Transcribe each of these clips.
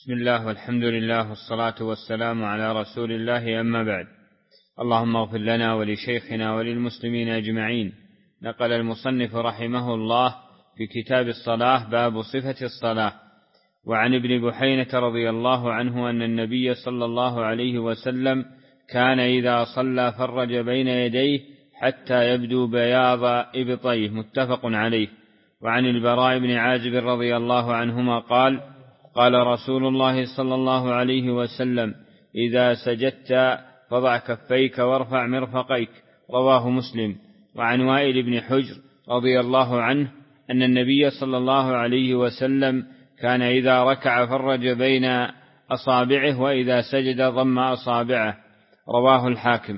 بسم الله والحمد لله والصلاة والسلام على رسول الله، أما بعد. اللهم اغفر لنا ولشيخنا وللمسلمين أجمعين. نقل المصنف رحمه الله في كتاب الصلاة باب صفة الصلاة. وعن ابن بحينة رضي الله عنه أن النبي صلى الله عليه وسلم كان إذا صلى فرج بين يديه حتى يبدو بياض إبطيه، متفق عليه. وعن البراء بن عازب رضي الله عنهما قال: قال رسول الله صلى الله عليه وسلم: إذا سجدت فضع كفيك وارفع مرفقيك، رواه مسلم. وعن وائل بن حجر رضي الله عنه أن النبي صلى الله عليه وسلم كان إذا ركع فرج بين أصابعه، وإذا سجد ضم أصابعه، رواه الحاكم.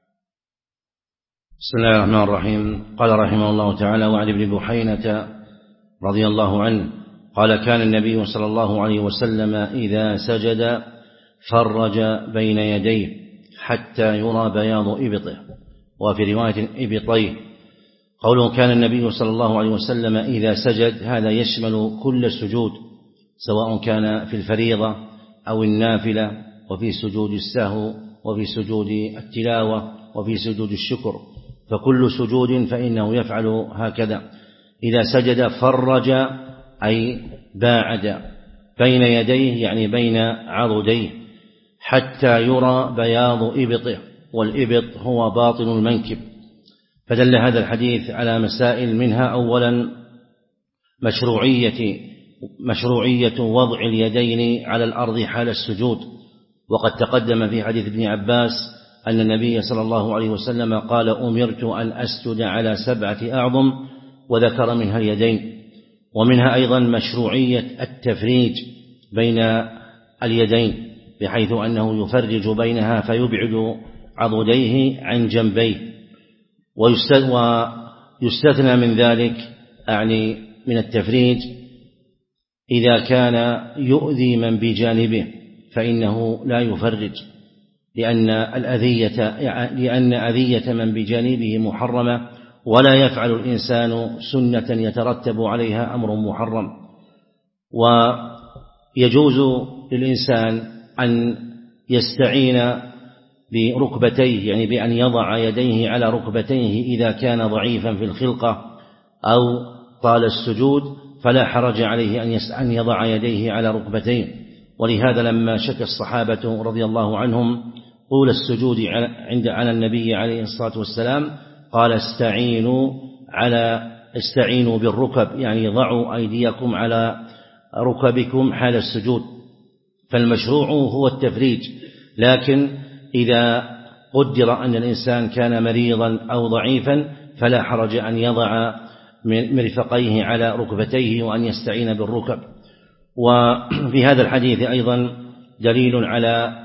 بسم الله الرحمن الرحيم. قال رحمه الله تعالى: وعن ابن بحينة رضي الله عنه قال: كان النبي صلى الله عليه وسلم إذا سجد فرج بين يديه حتى يرى بياض إبطه، وفي رواية إبطيه. قوله كان النبي صلى الله عليه وسلم إذا سجد، هذا يشمل كل السجود، سواء كان في الفريضة أو النافلة، وفي سجود السهو، وفي سجود التلاوة، وفي سجود الشكر، فكل سجود فإنه يفعل هكذا. إذا سجد فرج أي باعد بين يديه، يعني بين عضديه، حتى يرى بياض إبطه، والإبط هو باطن المنكب. فدل هذا الحديث على مسائل، منها أولا مشروعية وضع اليدين على الأرض حال السجود، وقد تقدم في حديث ابن عباس أن النبي صلى الله عليه وسلم قال: أمرت أن أسجد على 7 أعظم، وذكر منها اليدين. ومنها أيضا مشروعية التفريج بين اليدين، بحيث أنه يفرج بينها فيبعد عضديه عن جنبيه، ويستثنى من ذلك، يعني من التفريج، إذا كان يؤذي من بجانبه فإنه لا يفرج، لأن أذية من بجانبه محرمة، ولا يفعل الإنسان سنة يترتب عليها أمر محرم. ويجوز للإنسان أن يستعين بركبتيه، يعني بأن يضع يديه على ركبتيه إذا كان ضعيفا في الخلقة أو طال السجود، فلا حرج عليه أن يضع يديه على ركبتيه. ولهذا لما شكى الصحابة رضي الله عنهم طول السجود على النبي عليه الصلاة والسلام، قال: استعينوا بالركب، يعني ضعوا أيديكم على ركبكم حال السجود. فالمشروع هو التفريج، لكن إذا قدر أن الإنسان كان مريضا أو ضعيفا فلا حرج أن يضع مرفقيه على ركبتيه وأن يستعين بالركب. وفي هذا الحديث أيضا دليل على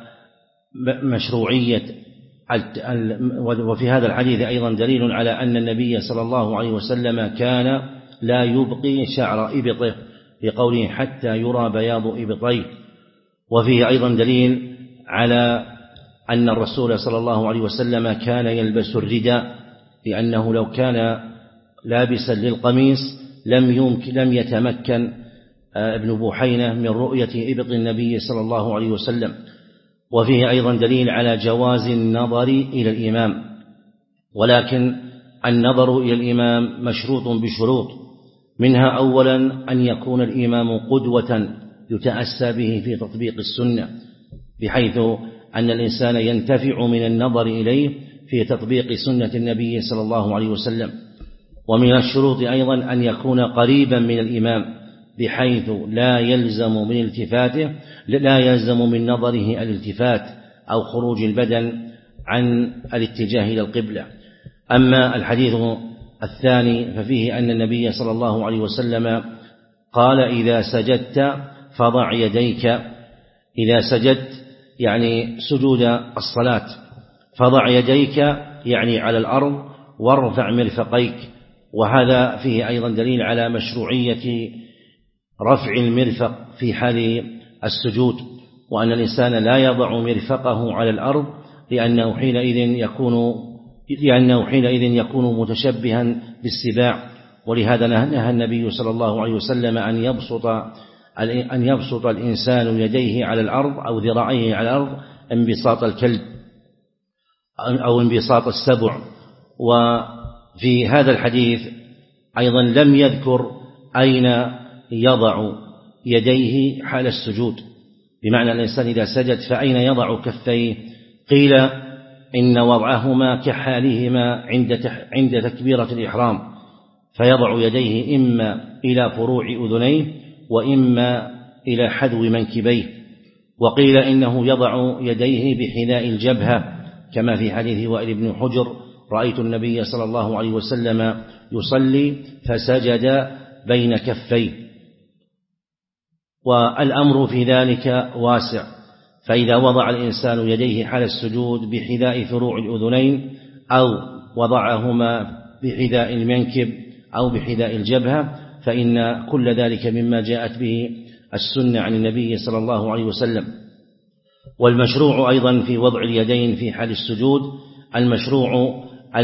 أن النبي صلى الله عليه وسلم كان لا يبقي شعر إبطه، بقوله: حتى يرى بياض إبطيه. وفيه أيضا دليل على أن الرسول صلى الله عليه وسلم كان يلبس الرداء، لأنه لو كان لابسا للقميص لم يتمكن ابن بحينة من رؤية إبط النبي صلى الله عليه وسلم. وفيه أيضا دليل على جواز النظر إلى الإمام، ولكن النظر إلى الإمام مشروط بشروط، منها أولا أن يكون الإمام قدوة يتأسى به في تطبيق السنة، بحيث أن الإنسان ينتفع من النظر إليه في تطبيق سنة النبي صلى الله عليه وسلم. ومن الشروط أيضا أن يكون قريبا من الإمام، بحيث لا يلزم من نظره الالتفات أو خروج البدن عن الاتجاه إلى القبلة. أما الحديث الثاني ففيه أن النبي صلى الله عليه وسلم قال: إذا سجدت فضع يديك. إذا سجدت يعني سجود الصلاة، فضع يديك يعني على الأرض، وارفع مرفقيك. وهذا فيه أيضا دليل على مشروعية رفع المرفق في حال السجود، وأن الإنسان لا يضع مرفقه على الأرض، لأنه حينئذ يكون متشبها بالسباع. ولهذا نهى النبي صلى الله عليه وسلم أن يبسط أن يبسط الإنسان يديه على الأرض أو ذراعيه على الأرض انبساط الكلب أو انبساط السبع. وفي هذا الحديث أيضا لم يذكر أين يضع يديه حال السجود، بمعنى الإنسان إذا سجد فأين يضع كفيه؟ قيل إن وضعهما كحالهما عند تكبيرة الإحرام، فيضع يديه إما إلى فروع أذنيه وإما إلى حذو منكبيه. وقيل إنه يضع يديه بحذاء الجبهة كما في حديث وائل بن حجر: رأيت النبي صلى الله عليه وسلم يصلي فسجد بين كفيه. والأمر في ذلك واسع، فإذا وضع الإنسان يديه حال السجود بحذاء فروع الأذنين أو وضعهما بحذاء المنكب أو بحذاء الجبهة فإن كل ذلك مما جاءت به السنة عن النبي صلى الله عليه وسلم. والمشروع أيضا في وضع اليدين في حال السجود، المشروع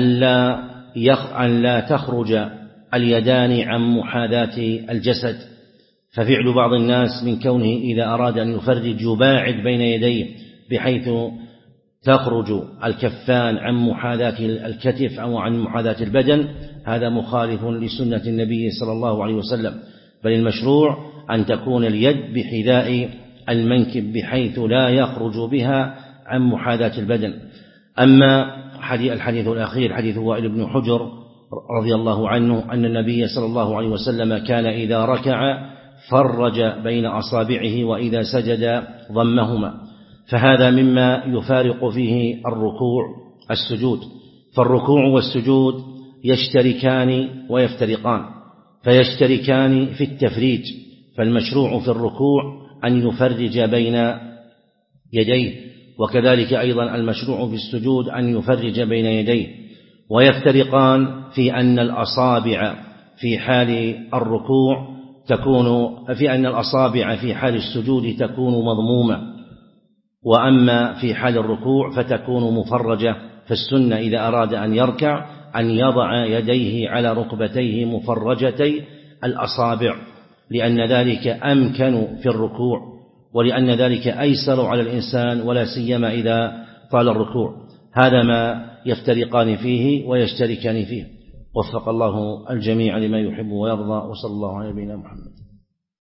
أن لا تخرج اليدان عن محاذاة الجسد، ففعل بعض الناس من كونه إذا أراد أن يفرج يباعد بين يديه بحيث تخرج الكفان عن محاذاة الكتف أو عن محاذاة البدن، هذا مخالف لسنة النبي صلى الله عليه وسلم، بل المشروع أن تكون اليد بحذاء المنكب بحيث لا يخرج بها عن محاذاة البدن. أما الحديث الأخير حديث وائل بن حجر رضي الله عنه أن النبي صلى الله عليه وسلم كان إذا ركع فرج بين أصابعه وإذا سجد ضمهما، فهذا مما يفارق فيه الركوع السجود. فالركوع والسجود يشتركان ويفترقان، فيشتركان في التفريج، فالمشروع في الركوع أن يفرج بين يديه، وكذلك أيضا المشروع في السجود أن يفرج بين يديه. ويفترقان في أن الأصابع في حال الركوع أن الأصابع في حال السجود تكون مضمومة، وأما في حال الركوع فتكون مفرجة. فالسنة إذا أراد أن يركع أن يضع يديه على ركبتيه مفرجتي الأصابع، لأن ذلك أمكن في الركوع، ولأن ذلك أيسر على الإنسان ولا سيما إذا طال الركوع. هذا ما يفترقان فيه ويشتركان فيه. وفق الله الجميع لما يحب ويرضى، وصلى الله على نبينا محمد.